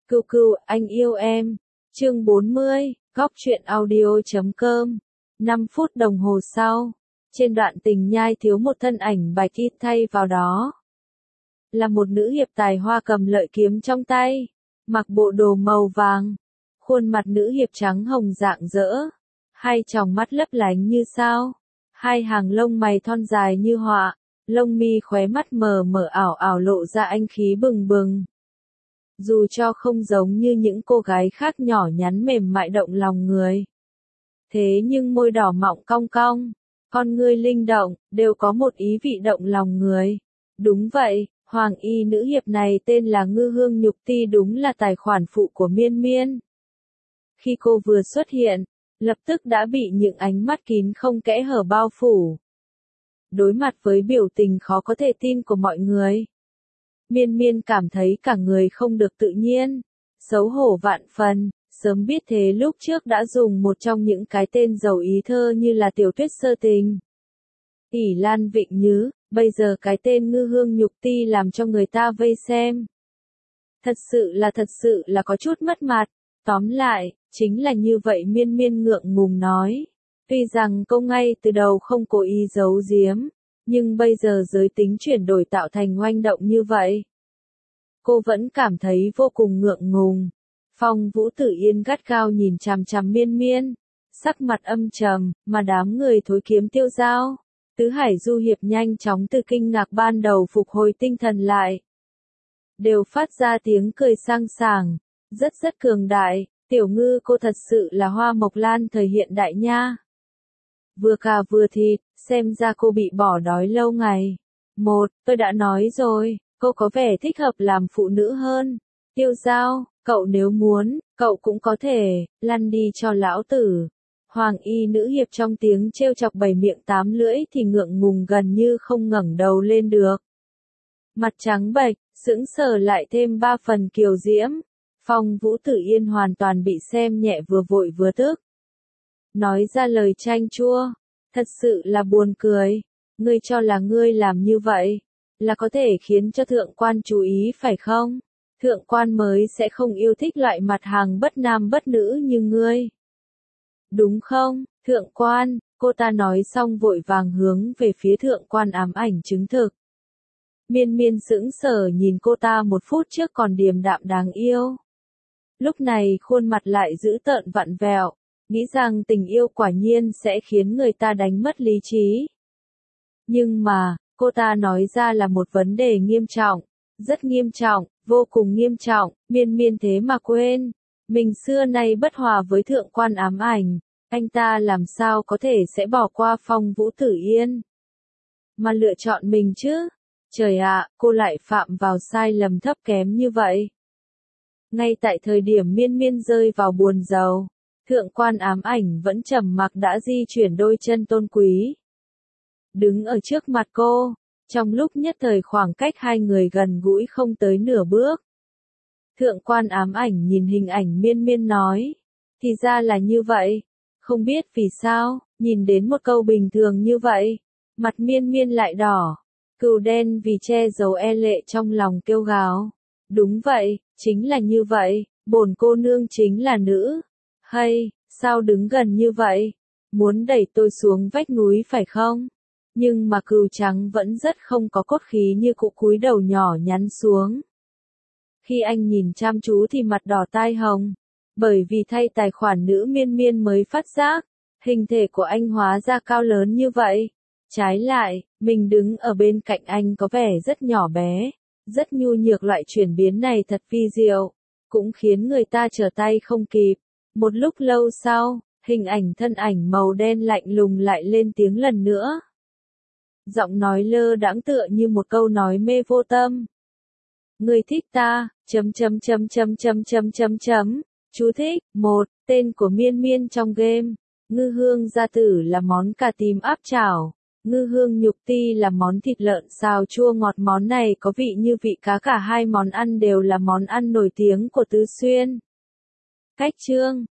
Cừu cừu, anh yêu em. Chương 40, Góc truyện audio.com. 5 phút đồng hồ sau, trên đoạn tình nhai thiếu một thân ảnh bạch y, thay vào đó là một nữ hiệp tài hoa cầm lợi kiếm trong tay, mặc bộ đồ màu vàng, khuôn mặt nữ hiệp trắng hồng rạng rỡ, hai tròng mắt lấp lánh như sao, hai hàng lông mày thon dài như họa, lông mi khóe mắt mờ mờ ảo ảo lộ ra anh khí bừng bừng. Dù cho không giống như những cô gái khác nhỏ nhắn mềm mại động lòng người, thế nhưng môi đỏ mọng cong cong, con ngươi linh động, đều có một ý vị động lòng người. Đúng vậy, hoàng y nữ hiệp này tên là Ngư Hương Nhục Ti, đúng là tài khoản phụ của Miên Miên. Khi cô vừa xuất hiện, lập tức đã bị những ánh mắt kín không kẽ hở bao phủ. Đối mặt với biểu tình khó có thể tin của mọi người, Miên Miên cảm thấy cả người không được tự nhiên, xấu hổ vạn phần. Sớm biết thế lúc trước đã dùng một trong những cái tên giàu ý thơ như là Tiểu Tuyết Sơ Tình, ỷ Lan Vịnh Nhứ, bây giờ cái tên Ngư Hương Nhục Ti làm cho người ta vây xem. Thật sự là có chút mất mặt. Tóm lại, chính là như vậy. Miên Miên ngượng ngùng nói. Tuy rằng cô ngay từ đầu không cố ý giấu giếm, nhưng bây giờ giới tính chuyển đổi tạo thành oanh động như vậy, cô vẫn cảm thấy vô cùng ngượng ngùng. Phong Vũ Tử Yên gắt gao nhìn chằm chằm Miên Miên, sắc mặt âm trầm, mà đám người Thối Kiếm Tiêu Dao, Tứ Hải Du Hiệp nhanh chóng từ kinh ngạc ban đầu phục hồi tinh thần lại, đều phát ra tiếng cười sang sảng, rất cường đại. Tiểu Ngư, cô thật sự là Hoa Mộc Lan thời hiện đại nha. Vừa cà vừa thịt, xem ra cô bị bỏ đói lâu ngày. Tôi đã nói rồi, cô có vẻ thích hợp làm phụ nữ hơn. Tiêu Dao, cậu nếu muốn, cậu cũng có thể, lăn đi cho lão tử. Hoàng y nữ hiệp trong tiếng trêu chọc bảy miệng tám lưỡi thì ngượng ngùng gần như không ngẩng đầu lên được. Mặt trắng bệch, sững sờ lại thêm 3 phần kiều diễm. Phong Vũ Tử Yên hoàn toàn bị xem nhẹ, vừa vội vừa tức. Nói ra lời chanh chua, thật sự là buồn cười. Ngươi cho là ngươi làm như vậy, là có thể khiến cho thượng quan chú ý phải không? Thượng quan mới sẽ không yêu thích loại mặt hàng bất nam bất nữ như ngươi. Đúng không, thượng quan? Cô ta nói xong vội vàng hướng về phía thượng quan ám ảnh chứng thực. Miên Miên sững sờ nhìn cô ta một phút trước còn điềm đạm đáng yêu, lúc này khuôn mặt lại dữ tợn vặn vẹo, nghĩ rằng tình yêu quả nhiên sẽ khiến người ta đánh mất lý trí. Nhưng mà, cô ta nói ra là một vấn đề nghiêm trọng, rất nghiêm trọng, vô cùng nghiêm trọng. Miên Miên thế mà quên, mình xưa nay bất hòa với thượng quan ám ảnh, anh ta làm sao có thể sẽ bỏ qua Phong Vũ Tử Yên, mà lựa chọn mình chứ? Trời ạ, cô lại phạm vào sai lầm thấp kém như vậy. Ngay tại thời điểm Miên Miên rơi vào buồn rầu, thượng quan ám ảnh vẫn trầm mặc đã di chuyển đôi chân tôn quý, đứng ở trước mặt cô. Trong lúc nhất thời khoảng cách hai người gần gũi không tới nửa bước. Thượng quan ám ảnh nhìn hình ảnh Miên Miên nói, thì ra là như vậy. Không biết vì sao, nhìn đến một câu bình thường như vậy, mặt Miên Miên lại đỏ, cừu đen vì che giấu e lệ trong lòng kêu gào. Đúng vậy, chính là như vậy, bổn cô nương chính là nữ. Hay, sao đứng gần như vậy? Muốn đẩy tôi xuống vách núi phải không? Nhưng mà cừu trắng vẫn rất không có cốt khí như cụ cúi đầu nhỏ nhắn xuống. Khi anh nhìn chăm chú thì mặt đỏ tai hồng, bởi vì thay tài khoản nữ Miên Miên mới phát giác, hình thể của anh hóa ra cao lớn như vậy. Trái lại, mình đứng ở bên cạnh anh có vẻ rất nhỏ bé, rất nhu nhược. Loại chuyển biến này thật vi diệu, cũng khiến người ta trở tay không kịp. Một lúc lâu sau, hình ảnh thân ảnh màu đen lạnh lùng lại lên tiếng lần nữa. Giọng nói lơ đãng tựa như một câu nói mê vô tâm. Người thích ta, Chú thích, 1, tên của Miên Miên trong game. Ngư Hương gia tử là món cà tím áp chảo. Ngư Hương Nhục Ti là món thịt lợn xào chua ngọt. Món này có vị như vị cá, cả hai món ăn đều là món ăn nổi tiếng của Tứ Xuyên. Cách chương